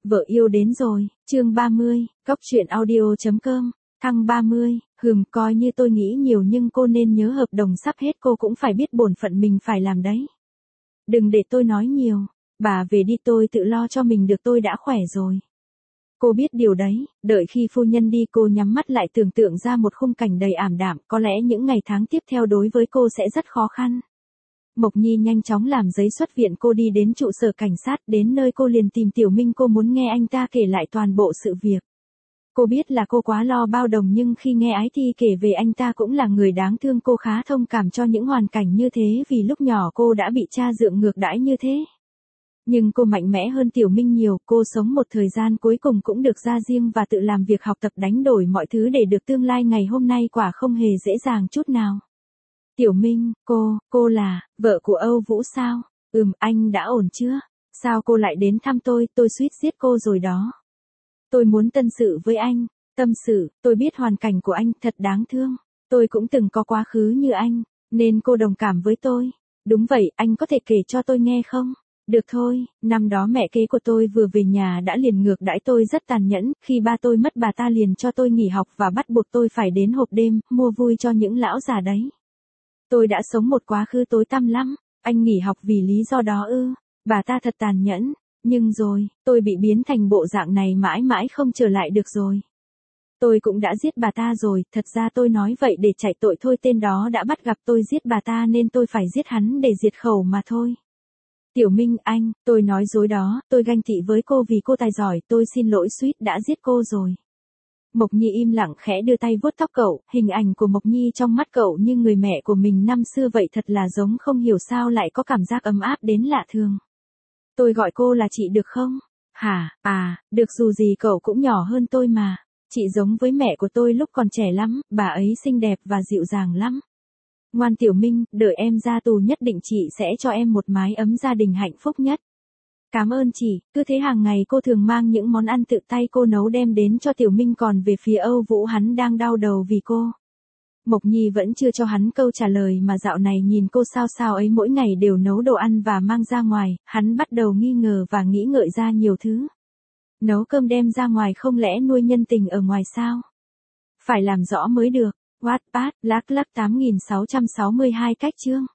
Vợ yêu đến rồi, chương 30, Cóc truyện audio.com, thăng 30, coi như tôi nghĩ nhiều nhưng cô nên nhớ hợp đồng sắp hết cô cũng phải biết bổn phận mình phải làm đấy. Đừng để tôi nói nhiều, bà về đi tôi tự lo cho mình được tôi đã khỏe rồi. Cô biết điều đấy, đợi khi phu nhân đi cô nhắm mắt lại tưởng tượng ra một khung cảnh đầy ảm đạm, có lẽ những ngày tháng tiếp theo đối với cô sẽ rất khó khăn. Mộc Nhi nhanh chóng làm giấy xuất viện, cô đi đến trụ sở cảnh sát, đến nơi cô liền tìm Tiểu Minh, cô muốn nghe anh ta kể lại toàn bộ sự việc. Cô biết là cô quá lo bao đồng nhưng khi nghe Ái Thi kể về anh ta cũng là người đáng thương, cô khá thông cảm cho những hoàn cảnh như thế vì lúc nhỏ cô đã bị cha dượng ngược đãi như thế. Nhưng cô mạnh mẽ hơn Tiểu Minh nhiều, cô sống một thời gian cuối cùng cũng được ra riêng và tự làm việc học tập đánh đổi mọi thứ để được tương lai ngày hôm nay quả không hề dễ dàng chút nào. Tiểu Minh, cô là, vợ của Âu Vũ sao? Anh đã ổn chưa? Sao cô lại đến thăm tôi suýt giết cô rồi đó. Tôi muốn tâm sự với anh, tâm sự, tôi biết hoàn cảnh của anh thật đáng thương. Tôi cũng từng có quá khứ như anh, nên cô đồng cảm với tôi. Đúng vậy, anh có thể kể cho tôi nghe không? Được thôi, năm đó mẹ kế của tôi vừa về nhà đã liền ngược đãi tôi rất tàn nhẫn, khi ba tôi mất bà ta liền cho tôi nghỉ học và bắt buộc tôi phải đến hộp đêm, mua vui cho những lão già đấy. Tôi đã sống một quá khứ tối tăm lắm, anh nghỉ học vì lý do đó ư? Bà ta thật tàn nhẫn, nhưng rồi, tôi bị biến thành bộ dạng này mãi mãi không trở lại được rồi. Tôi cũng đã giết bà ta rồi, thật ra tôi nói vậy để chạy tội thôi, tên đó đã bắt gặp tôi giết bà ta nên tôi phải giết hắn để diệt khẩu mà thôi. Tiểu Minh anh, tôi nói dối đó, tôi ganh tị với cô vì cô tài giỏi, tôi xin lỗi suýt đã giết cô rồi. Mộc Nhi im lặng khẽ đưa tay vuốt tóc cậu, hình ảnh của Mộc Nhi trong mắt cậu như người mẹ của mình năm xưa vậy, thật là giống, không hiểu sao lại có cảm giác ấm áp đến lạ thường. Tôi gọi cô là chị được không? Hả, được, dù gì cậu cũng nhỏ hơn tôi mà. Chị giống với mẹ của tôi lúc còn trẻ lắm, bà ấy xinh đẹp và dịu dàng lắm. Ngoan Tiểu Minh, đợi em ra tù nhất định chị sẽ cho em một mái ấm gia đình hạnh phúc nhất. Cảm ơn chị, cứ thế hàng ngày cô thường mang những món ăn tự tay cô nấu đem đến cho Tiểu Minh, còn về phía Âu Vũ hắn đang đau đầu vì cô. Mộc Nhi vẫn chưa cho hắn câu trả lời mà dạo này nhìn cô sao ấy mỗi ngày đều nấu đồ ăn và mang ra ngoài, hắn bắt đầu nghi ngờ và nghĩ ngợi ra nhiều thứ. Nấu cơm đem ra ngoài không lẽ nuôi nhân tình ở ngoài sao? Phải làm rõ mới được. Wattpad, lác 8662 cách chương.